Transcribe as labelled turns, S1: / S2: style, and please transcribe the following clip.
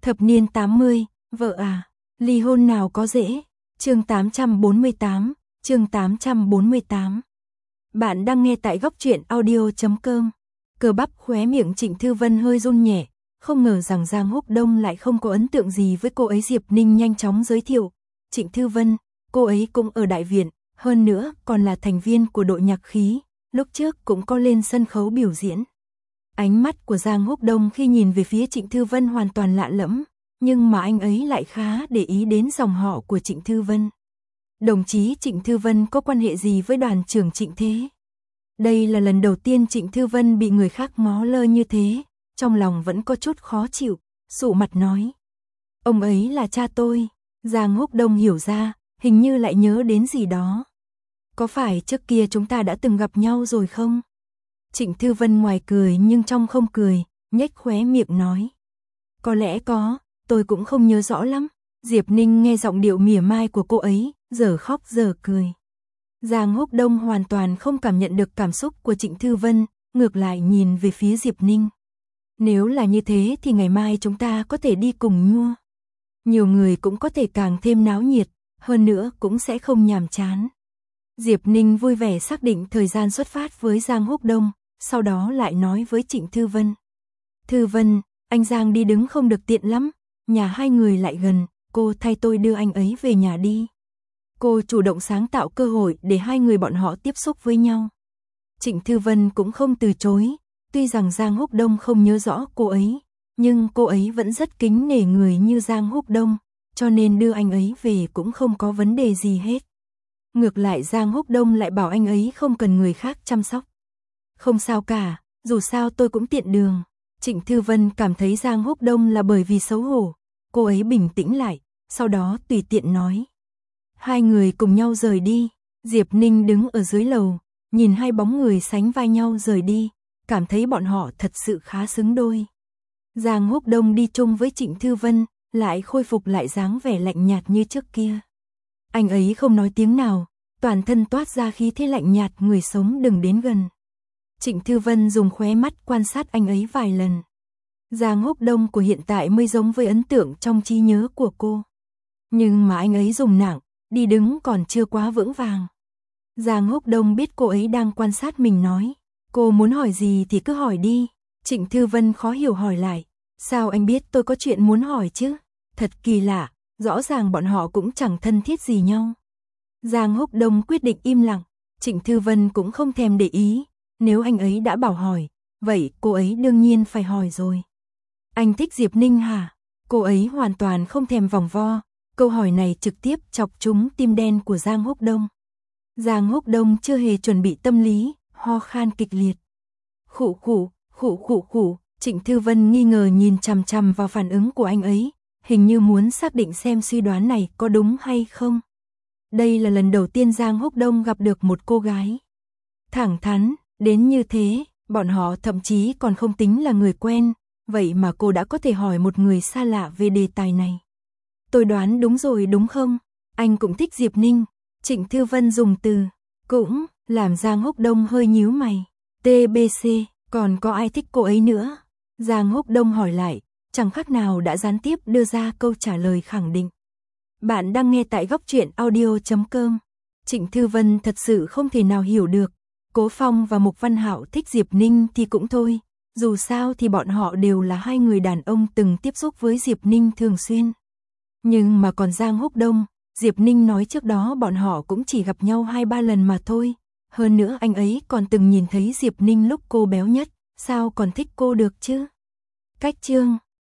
S1: Thập niên 80, vợ à, ly hôn nào có dễ. Chương 848, chương 848. Bạn đang nghe tại góc truyện audio.com. Cơ bắp khóe miệng Trịnh Thư Vân hơi run nhẹ, không ngờ rằng Giang Húc Đông lại không có ấn tượng gì với cô ấy. Diệp Ninh nhanh chóng giới thiệu, Trịnh Thư Vân, cô ấy cũng ở đại viện, hơn nữa còn là thành viên của đội nhạc khí, lúc trước cũng có lên sân khấu biểu diễn. Ánh mắt của Giang Húc Đông khi nhìn về phía Trịnh Thư Vân hoàn toàn lạ lẫm, nhưng mà anh ấy lại khá để ý đến dòng họ của Trịnh Thư Vân. Đồng chí Trịnh Thư Vân có quan hệ gì với đoàn trưởng Trịnh thế? Đây là lần đầu tiên Trịnh Thư Vân bị người khác ngó lơ như thế, trong lòng vẫn có chút khó chịu, sụ mặt nói. Ông ấy là cha tôi. Giang Húc Đông hiểu ra, hình như lại nhớ đến gì đó. Có phải trước kia chúng ta đã từng gặp nhau rồi không? Trịnh Thư Vân ngoài cười nhưng trong không cười, nhếch khóe miệng nói. Có lẽ có, tôi cũng không nhớ rõ lắm. Diệp Ninh nghe giọng điệu mỉa mai của cô ấy, giờ khóc giờ cười. Giang Húc Đông hoàn toàn không cảm nhận được cảm xúc của Trịnh Thư Vân, ngược lại nhìn về phía Diệp Ninh. Nếu là như thế thì ngày mai chúng ta có thể đi cùng nhua. Nhiều người cũng có thể càng thêm náo nhiệt, hơn nữa cũng sẽ không nhàm chán. Diệp Ninh vui vẻ xác định thời gian xuất phát với Giang Húc Đông, sau đó lại nói với Trịnh Thư Vân. Thư Vân, anh Giang đi đứng không được tiện lắm, nhà hai người lại gần, cô thay tôi đưa anh ấy về nhà đi. Cô chủ động sáng tạo cơ hội để hai người bọn họ tiếp xúc với nhau. Trịnh Thư Vân cũng không từ chối, tuy rằng Giang Húc Đông không nhớ rõ cô ấy, nhưng cô ấy vẫn rất kính nể người như Giang Húc Đông, cho nên đưa anh ấy về cũng không có vấn đề gì hết. Ngược lại Giang Húc Đông lại bảo anh ấy không cần người khác chăm sóc. Không sao cả, dù sao tôi cũng tiện đường. Trịnh Thư Vân cảm thấy Giang Húc Đông là bởi vì xấu hổ, cô ấy bình tĩnh lại, sau đó tùy tiện nói. Hai người cùng nhau rời đi, Diệp Ninh đứng ở dưới lầu, nhìn hai bóng người sánh vai nhau rời đi, cảm thấy bọn họ thật sự khá xứng đôi. Giang Húc Đông đi chung với Trịnh Thư Vân, lại khôi phục lại dáng vẻ lạnh nhạt như trước kia. Anh ấy không nói tiếng nào, toàn thân toát ra khí thế lạnh nhạt, người sống đừng đến gần. Trịnh Thư Vân dùng khóe mắt quan sát anh ấy vài lần. Giang Húc Đông của hiện tại mới giống với ấn tượng trong trí nhớ của cô. Nhưng mà anh ấy dùng nặng, đi đứng còn chưa quá vững vàng. Giang Húc Đông biết cô ấy đang quan sát mình nói. Cô muốn hỏi gì thì cứ hỏi đi. Trịnh Thư Vân khó hiểu hỏi lại. Sao anh biết tôi có chuyện muốn hỏi chứ? Thật kỳ lạ, rõ ràng bọn họ cũng chẳng thân thiết gì nhau. Giang Húc Đông quyết định im lặng. Trịnh Thư Vân cũng không thèm để ý. Nếu anh ấy đã bảo hỏi, vậy cô ấy đương nhiên phải hỏi rồi. Anh thích Diệp Ninh hả? Cô ấy hoàn toàn không thèm vòng vo. Câu hỏi này trực tiếp chọc trúng tim đen của Giang Húc Đông. Giang Húc Đông chưa hề chuẩn bị tâm lý, ho khan kịch liệt. Khụ khụ, Trịnh Thư Vân nghi ngờ nhìn chằm chằm vào phản ứng của anh ấy, hình như muốn xác định xem suy đoán này có đúng hay không. Đây là lần đầu tiên Giang Húc Đông gặp được một cô gái thẳng thắn đến như thế, bọn họ thậm chí còn không tính là người quen, vậy mà cô đã có thể hỏi một người xa lạ về đề tài này. Tôi đoán đúng rồi đúng không? Anh cũng thích Diệp Ninh. Trịnh Thư Vân dùng từ cũng làm Giang Húc Đông hơi nhíu mày. TBC, còn có ai thích cô ấy nữa? Giang Húc Đông hỏi lại, chẳng khác nào đã gián tiếp đưa ra câu trả lời khẳng định. Bạn đang nghe tại góc truyện audio.com. Trịnh Thư Vân thật sự không thể nào hiểu được. Cố Phong và Mục Văn Hạo thích Diệp Ninh thì cũng thôi. Dù sao thì bọn họ đều là hai người đàn ông từng tiếp xúc với Diệp Ninh thường xuyên. Nhưng mà còn Giang Húc Đông, Diệp Ninh nói trước đó bọn họ cũng chỉ gặp nhau 2-3 lần mà thôi. Hơn nữa anh ấy còn từng nhìn thấy Diệp Ninh lúc cô béo nhất, sao còn thích cô được chứ? Cách chương